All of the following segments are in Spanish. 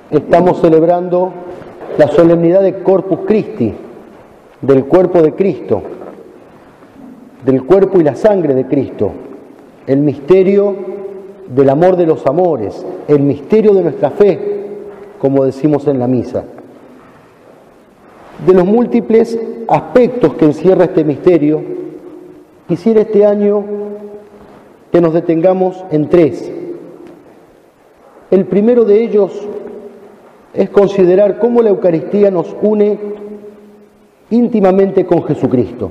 estamos celebrando la solemnidad de Corpus Christi, del cuerpo de Cristo, del cuerpo y la sangre de Cristo, el misterio del amor de los amores, el misterio de nuestra fe, como decimos en la misa. De los múltiples aspectos que encierra este misterio, quisiera este año que nos detengamos en tres. El primero de ellos es considerar cómo la Eucaristía nos une íntimamente con Jesucristo.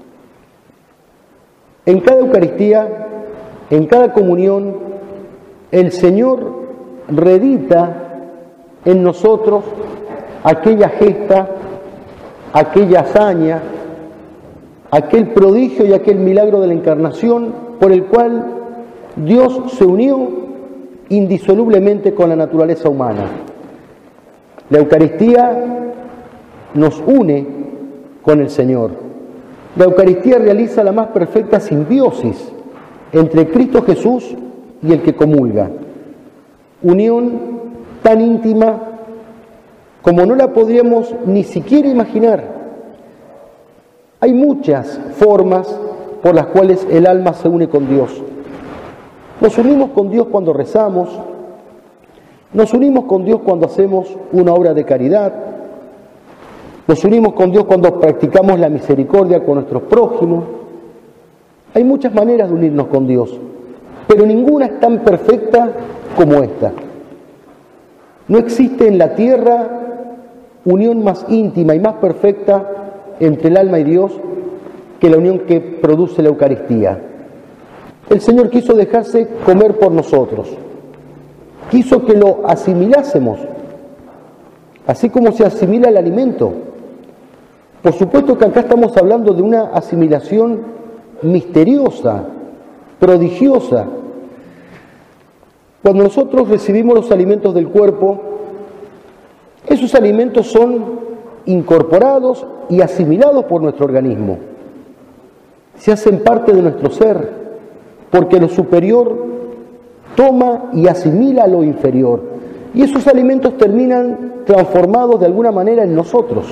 En cada Eucaristía, en cada comunión, el Señor reedita en nosotros aquella gesta, aquella hazaña, aquel prodigio y aquel milagro de la Encarnación por el cual Dios se unió indisolublemente con la naturaleza humana. La Eucaristía nos une con el Señor. La Eucaristía realiza la más perfecta simbiosis entre Cristo Jesús y el que comulga. Unión tan íntima como no la podríamos ni siquiera imaginar. Hay muchas formas por las cuales el alma se une con Dios. Nos unimos con Dios cuando rezamos, nos unimos con Dios cuando hacemos una obra de caridad, nos unimos con Dios cuando practicamos la misericordia con nuestros prójimos. Hay muchas maneras de unirnos con Dios, pero ninguna es tan perfecta como esta. No existe en la tierra unión más íntima y más perfecta entre el alma y Dios que la unión que produce la Eucaristía. El Señor quiso dejarse comer por nosotros, quiso que lo asimilásemos, así como se asimila el alimento. Por supuesto que acá estamos hablando de una asimilación misteriosa, prodigiosa. Cuando nosotros recibimos los alimentos del cuerpo, esos alimentos son incorporados y asimilados por nuestro organismo. Se hacen parte de nuestro ser, porque lo superior toma y asimila lo inferior. Y esos alimentos terminan transformados de alguna manera en nosotros.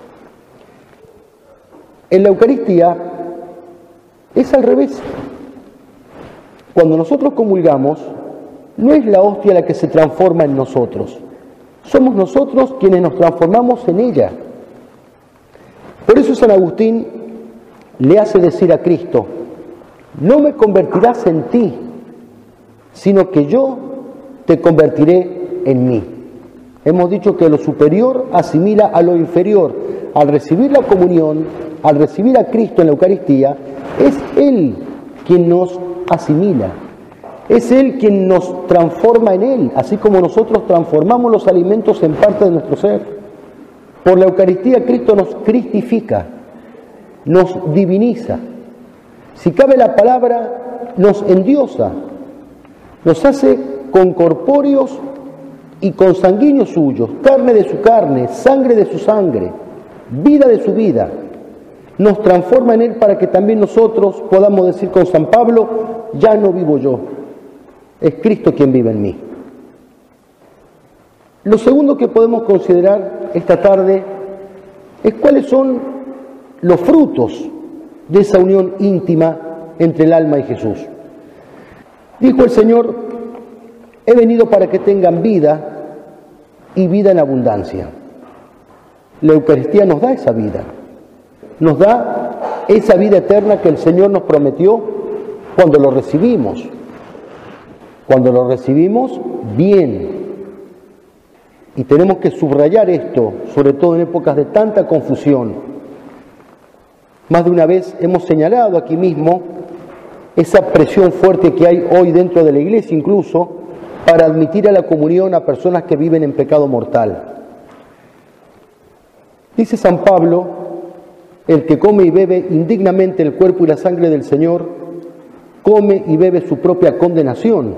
En la Eucaristía es al revés. Cuando nosotros comulgamos, no es la hostia la que se transforma en nosotros. Somos nosotros quienes nos transformamos en ella. Por eso San Agustín le hace decir a Cristo: no me convertirás en ti, sino que yo te convertiré en mí. Hemos dicho que lo superior asimila a lo inferior. Al recibir la comunión, al recibir a Cristo en la Eucaristía, es Él quien nos asimila. Es Él quien nos transforma en Él, así como nosotros transformamos los alimentos en parte de nuestro ser. Por la Eucaristía Cristo nos cristifica, nos diviniza. Si cabe la palabra, nos endiosa, nos hace concorpóreos y consanguíneos suyos, carne de su carne, sangre de su sangre, vida de su vida. Nos transforma en Él para que también nosotros podamos decir con San Pablo: ya no vivo yo, es Cristo quien vive en mí. Lo segundo que podemos considerar esta tarde es cuáles son los frutos de esa unión íntima entre el alma y Jesús. Dijo el Señor: he venido para que tengan vida y vida en abundancia. La Eucaristía nos da esa vida, nos da esa vida eterna que el Señor nos prometió cuando lo recibimos. Cuando lo recibimos bien. Y tenemos que subrayar esto, sobre todo en épocas de tanta confusión. Más de una vez hemos señalado aquí mismo esa presión fuerte que hay hoy dentro de la Iglesia incluso para admitir a la comunión a personas que viven en pecado mortal. Dice San Pablo: el que come y bebe indignamente el cuerpo y la sangre del Señor, come y bebe su propia condenación.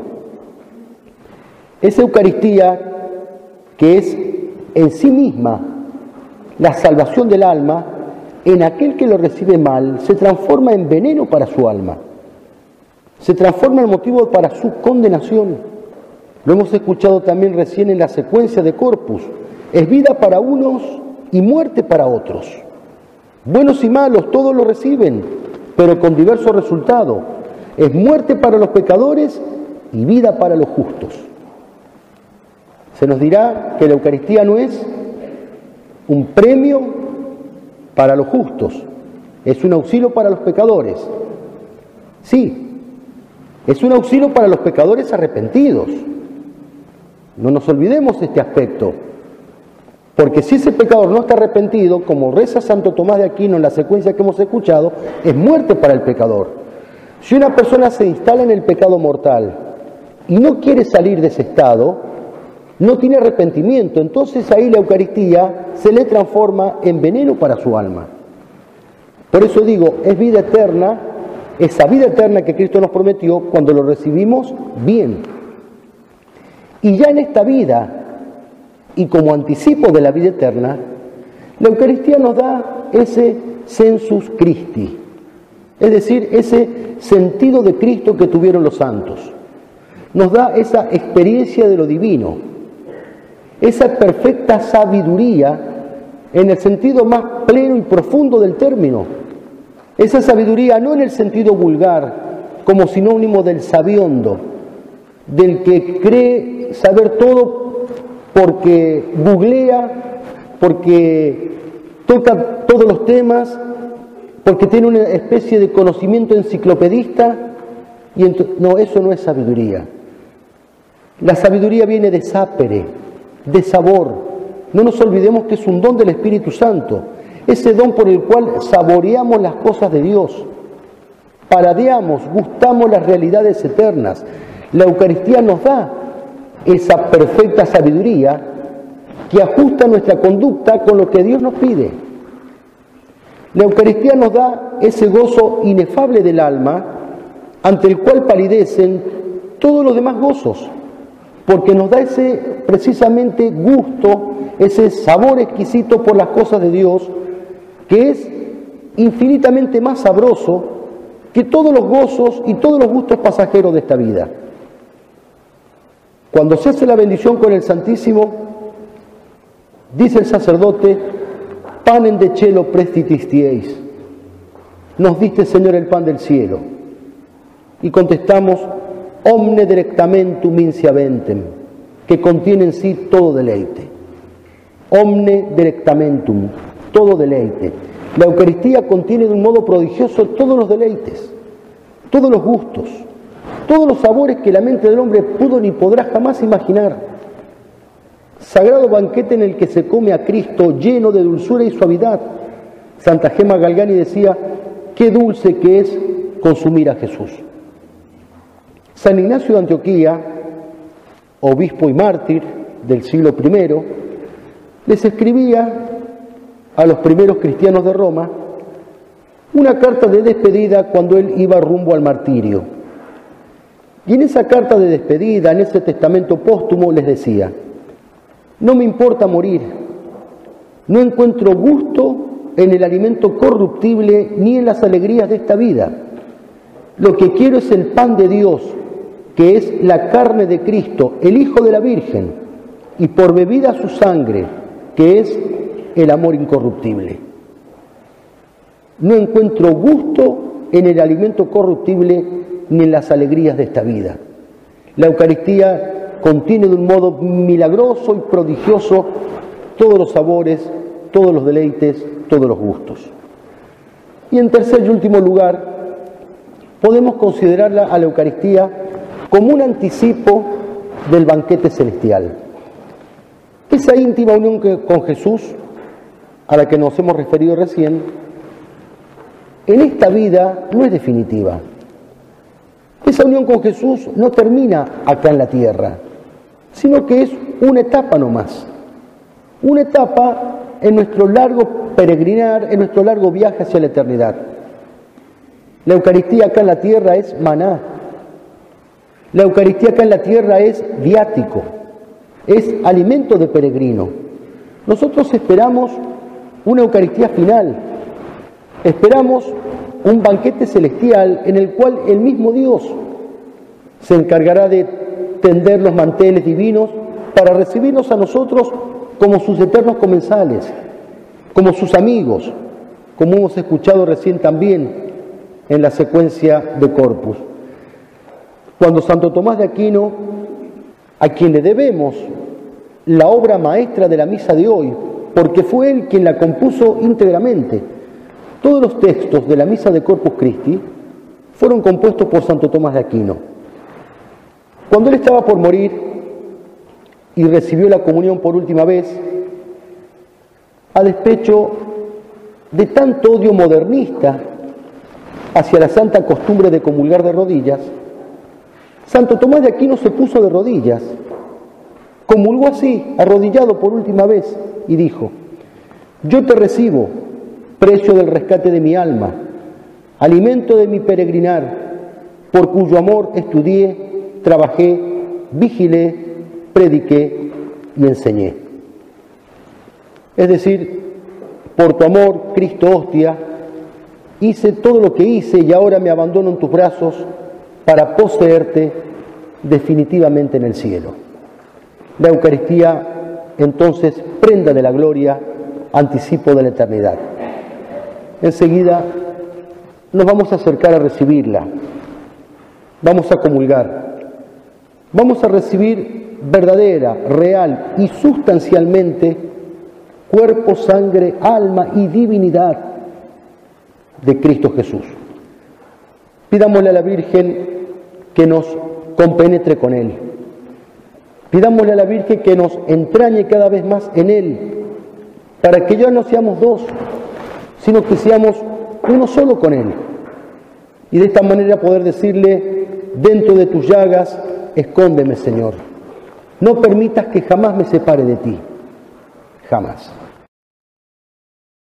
Esa Eucaristía, que es en sí misma la salvación del alma, en aquel que lo recibe mal, se transforma en veneno para su alma, se transforma en motivo para su condenación. Lo hemos escuchado también recién en la secuencia de Corpus. Es vida para unos y muerte para otros. Buenos y malos, todos lo reciben, pero con diverso resultado. Es muerte para los pecadores y vida para los justos. Se nos dirá que la Eucaristía no es un premio para los justos, es un auxilio para los pecadores. Sí, es un auxilio para los pecadores arrepentidos. No nos olvidemos de este aspecto, porque si ese pecador no está arrepentido, como reza Santo Tomás de Aquino en la secuencia que hemos escuchado, es muerte para el pecador. Si una persona se instala en el pecado mortal y no quiere salir de ese estado, no tiene arrepentimiento, entonces ahí la Eucaristía se le transforma en veneno para su alma. Por eso digo, es vida eterna, esa vida eterna que Cristo nos prometió cuando lo recibimos bien. Y ya en esta vida, y como anticipo de la vida eterna, la Eucaristía nos da ese sensus Christi, es decir, ese sentido de Cristo que tuvieron los santos. Nos da esa experiencia de lo divino, esa perfecta sabiduría en el sentido más pleno y profundo del término. Esa sabiduría no en el sentido vulgar, como sinónimo del sabiondo, del que cree saber todo porque googlea, porque toca todos los temas, porque tiene una especie de conocimiento enciclopedista. No, eso no es sabiduría. La sabiduría viene de sapere, de sabor. No nos olvidemos que es un don del Espíritu Santo, ese don por el cual saboreamos las cosas de Dios, paradeamos, gustamos las realidades eternas. La Eucaristía nos da esa perfecta sabiduría que ajusta nuestra conducta con lo que Dios nos pide. La Eucaristía nos da ese gozo inefable del alma ante el cual palidecen todos los demás gozos, porque nos da ese precisamente gusto, ese sabor exquisito por las cosas de Dios, que es infinitamente más sabroso que todos los gozos y todos los gustos pasajeros de esta vida. Cuando se hace la bendición con el Santísimo, dice el sacerdote: panem de cielo prestitistieis, nos diste, Señor, el pan del cielo. Y contestamos: omne delectamentum insiaventem, que contiene en sí todo deleite. Omne delectamentum, todo deleite. La Eucaristía contiene de un modo prodigioso todos los deleites, todos los gustos, todos los sabores que la mente del hombre pudo ni podrá jamás imaginar. Sagrado banquete en el que se come a Cristo, lleno de dulzura y suavidad. Santa Gema Galgani decía: qué dulce que es consumir a Jesús. San Ignacio de Antioquía, obispo y mártir del siglo I, les escribía a los primeros cristianos de Roma una carta de despedida cuando él iba rumbo al martirio. Y en esa carta de despedida, en ese testamento póstumo, les decía: no me importa morir, no encuentro gusto en el alimento corruptible ni en las alegrías de esta vida. Lo que quiero es el pan de Dios, que es la carne de Cristo, el Hijo de la Virgen, y por bebida su sangre, que es el amor incorruptible. No encuentro gusto en el alimento corruptible ni en las alegrías de esta vida. La Eucaristía contiene de un modo milagroso y prodigioso todos los sabores, todos los deleites, todos los gustos. Y en tercer y último lugar, podemos considerarla a la Eucaristía como un anticipo del banquete celestial. Esa íntima unión con Jesús, a la que nos hemos referido recién, en esta vida no es definitiva. Esa unión con Jesús no termina acá en la tierra, sino que es una etapa nomás. Una etapa en nuestro largo peregrinar, en nuestro largo viaje hacia la eternidad. La Eucaristía acá en la tierra es maná. La Eucaristía acá en la tierra es viático, es alimento de peregrino. Nosotros esperamos una Eucaristía final, esperamos un banquete celestial en el cual el mismo Dios se encargará de tender los manteles divinos para recibirnos a nosotros como sus eternos comensales, como sus amigos, como hemos escuchado recién también en la secuencia de Corpus. Cuando Santo Tomás de Aquino, a quien le debemos la obra maestra de la misa de hoy, porque fue él quien la compuso íntegramente, todos los textos de la misa de Corpus Christi fueron compuestos por Santo Tomás de Aquino. Cuando él estaba por morir y recibió la comunión por última vez, a despecho de tanto odio modernista hacia la santa costumbre de comulgar de rodillas, Santo Tomás de Aquino se puso de rodillas, comulgó así, arrodillado por última vez, y dijo: yo te recibo, precio del rescate de mi alma, alimento de mi peregrinar, por cuyo amor estudié, trabajé, vigilé, prediqué y enseñé. Es decir, por tu amor, Cristo hostia, hice todo lo que hice y ahora me abandono en tus brazos para poseerte definitivamente en el cielo. La Eucaristía, entonces, prenda de la gloria, anticipo de la eternidad. Enseguida nos vamos a acercar a recibirla, vamos a comulgar, vamos a recibir verdadera, real y sustancialmente cuerpo, sangre, alma y divinidad de Cristo Jesús. Pidámosle a la Virgen que nos compenetre con Él. Pidámosle a la Virgen que nos entrañe cada vez más en Él, para que ya no seamos dos, sino que seamos uno solo con Él. Y de esta manera poder decirle: dentro de tus llagas, escóndeme, Señor. No permitas que jamás me separe de ti. Jamás.